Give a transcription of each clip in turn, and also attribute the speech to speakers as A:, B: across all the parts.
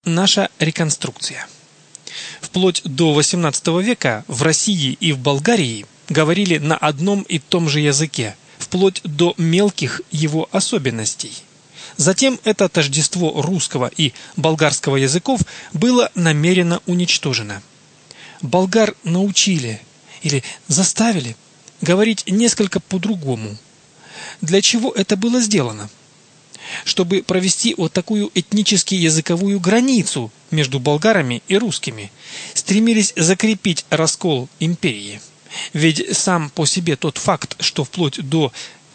A: Наша реконструкция. Вплоть до XVIII века в России и в Болгарии говорили на одном и том же языке, вплоть до мелких его особенностей. Затем это тождество русского и болгарского языков было намеренно уничтожено. Болгар научили или заставили говорить несколько по-другому. Для чего это было сделано? Чтобы провести вот такую этнически-языковую границу между болгарами и русскими, стремились закрепить раскол империи. Ведь сам по себе тот факт, что вплоть до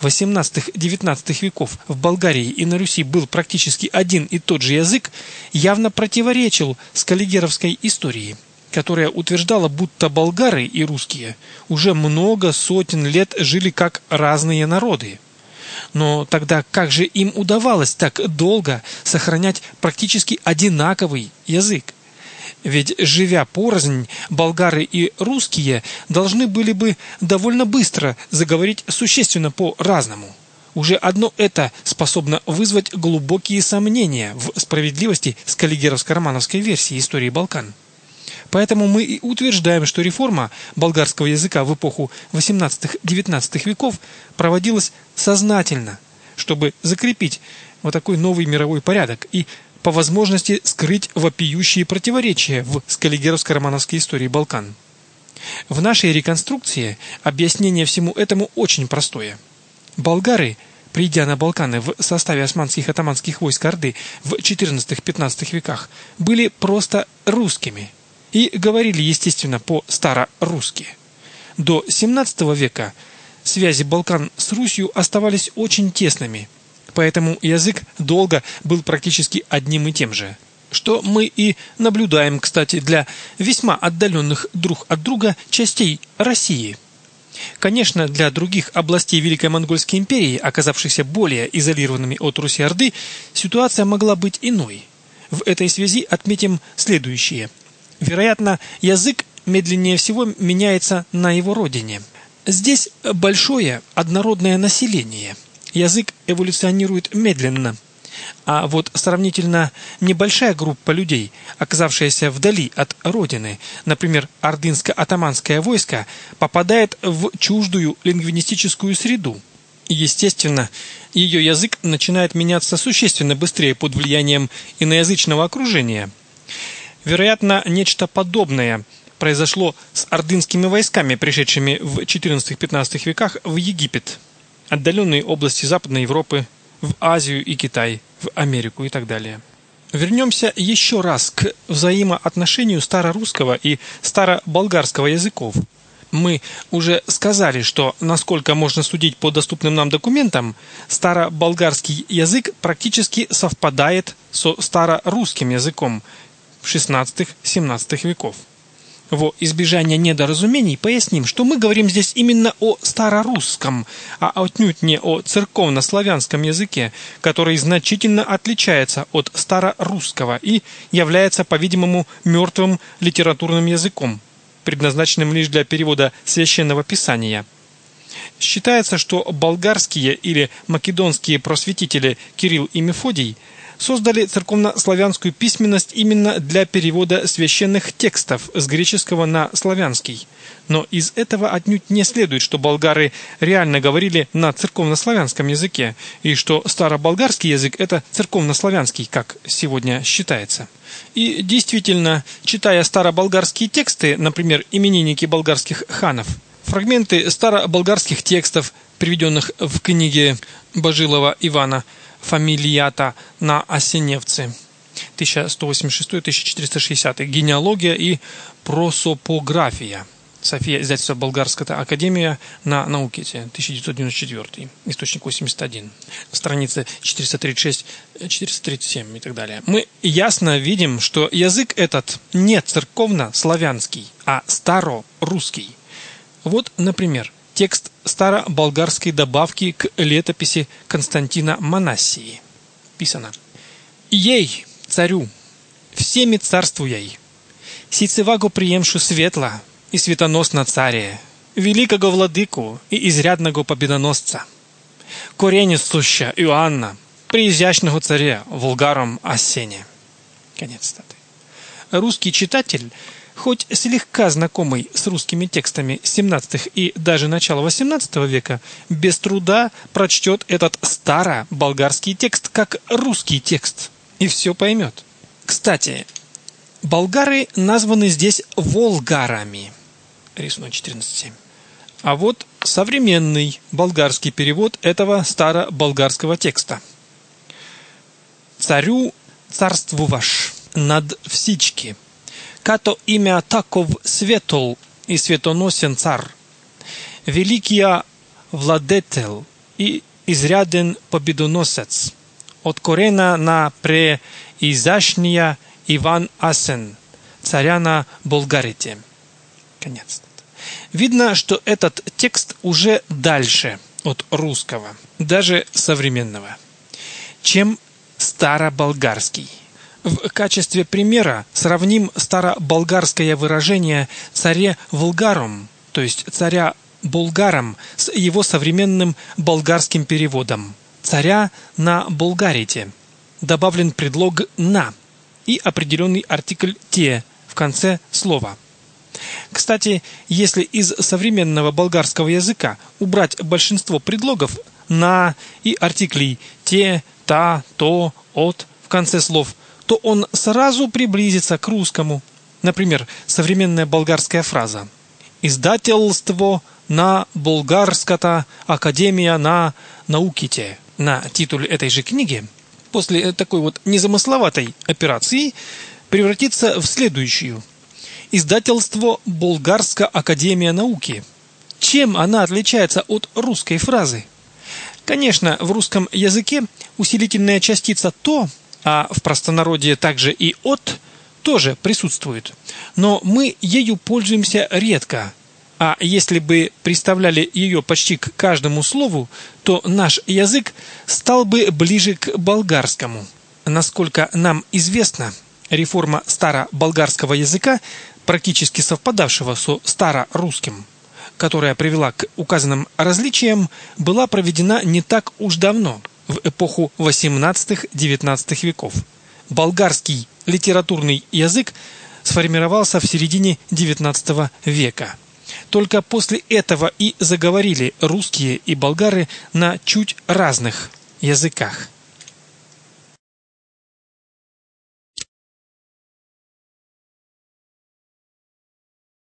A: XVIII-XIX веков в Болгарии и на Руси был практически один и тот же язык, явно противоречил скаллигеровской истории, которая утверждала, будто болгары и русские уже много сотен лет жили как разные народы. Но тогда как же им удавалось так долго сохранять практически одинаковый язык? Ведь, живя порознь, болгары и русские должны были бы довольно быстро заговорить существенно по-разному. Уже одно это способно вызвать глубокие сомнения в справедливости скаллигеровско-романовской версии истории Балкан. Поэтому мы и утверждаем, что реформа болгарского языка в эпоху XVIII-XIX веков проводилась сознательно, чтобы закрепить вот такой новый мировой порядок и по возможности скрыть вопиющие противоречия в скаллигеровско-романовской истории Балкан. В нашей реконструкции объяснение всему этому очень простое. Болгары, придя на Балканы в составе османских и атаманских войск Орды в XIV-XV веках, были просто русскими и говорили, естественно, по-старорусски. До XVII века связи Балкан с Русью оставались очень тесными, поэтому язык долго был практически одним и тем же. Что мы и наблюдаем, кстати, для весьма отдаленных друг от друга частей России. Конечно, для других областей Великой Монгольской империи, оказавшихся более изолированными от Руси-Орды, ситуация могла быть иной. В этой связи отметим следующее. Вероятно, язык медленнее всего меняется на его родине. Здесь большое однородное население. Язык эволюционирует медленно. А вот сравнительно небольшая группа людей, оказавшаяся вдали от родины, например, ордынско-атаманское войско, попадает в чуждую лингвистическую среду. Естественно, ее язык начинает меняться существенно быстрее под влиянием иноязычного окружения. Вероятно, нечто подобное произошло с ордынскими войсками, пришедшими в XIV-XV веках в Египет, отдаленные области Западной Европы, в Азию и Китай, в Америку и так далее. Вернемся еще раз к взаимоотношению старорусского и староболгарского языков. Мы уже сказали, что, насколько можно судить по доступным нам документам, староболгарский язык практически совпадает со старорусским языком XVI-XVII веков. Во избежание недоразумений поясним, что мы говорим здесь именно о старорусском, а отнюдь не о церковнославянском языке, который значительно отличается от старорусского и является, по-видимому, мертвым литературным языком, предназначенным лишь для перевода священного писания. Считается, что болгарские или македонские просветители Кирилл и Мефодий создали церковнославянскую письменность именно для перевода священных текстов с греческого на славянский. Но из этого отнюдь не следует, что болгары реально говорили на церковнославянском языке, и что староболгарский язык – это церковнославянский, как сегодня считается. И действительно, читая староболгарские тексты, например, именинники болгарских ханов, фрагменты староболгарских текстов, приведенных в книге Божилова Ивана «Фамилията на Осеневце» 1186-1460, «Генеалогия и просопография», София, издательство «Болгарская академия на науките», 1994, источник 81, страницы 436-437 и так далее. Мы ясно видим, что язык этот не церковно-славянский, а старорусский. Вот, например, текст староболгарской добавки к летописи Константина Манассии. Писано: «Ей, царю, всеми царствуй, сицеваго приемшу светла и светоносно царя, великого владыку и изрядного победоносца, корени суща Иоанна, приизящного царя Волгаром Осене». Конец цитаты. Русский читатель, хоть слегка знакомый с русскими текстами 17 и даже начала 18 века, без труда прочтет этот старо-болгарский текст как русский текст и все поймет. Кстати, болгары названы здесь волгарами. Рисунок 14.7. А вот современный болгарский перевод этого старо-болгарского текста. «Царю царствуваш над всички, като имя таков светол и светоносен цар, великия владетел и изряден победоносец, от корена на преизашния Иван Асен, царя на Болгарите». Конец. Видно, что этот текст уже дальше от русского, даже современного, чем староболгарский. В качестве примера сравним староболгарское выражение «царе Волгаром», то есть «царя Болгаром», с его современным болгарским переводом «царя на Болгарите». Добавлен предлог «на» и определенный артикль «те» в конце слова. Кстати, если из современного болгарского языка убрать большинство предлогов «на» и артиклей «те», «та», «то», «от» в конце слов, то он сразу приблизится к русскому. Например, современная болгарская фраза «Издательство на Болгарската академия на науките» на титуле этой же книги после такой вот незамысловатой операции превратится в следующую: «Издательство Болгарская академия науки». Чем она отличается от русской фразы? Конечно, в русском языке усилительная частица «то», а в простонародье также и «от» тоже присутствует. Но мы ею пользуемся редко. А если бы приставляли ее почти к каждому слову, то наш язык стал бы ближе к болгарскому. Насколько нам известно, реформа староболгарского языка, практически совпадавшего со старорусским, которая привела к указанным различиям, была проведена не так уж давно, в эпоху XVIII-XIX веков. Болгарский литературный язык сформировался в середине XIX века. Только после этого и заговорили русские и болгары на чуть разных языках.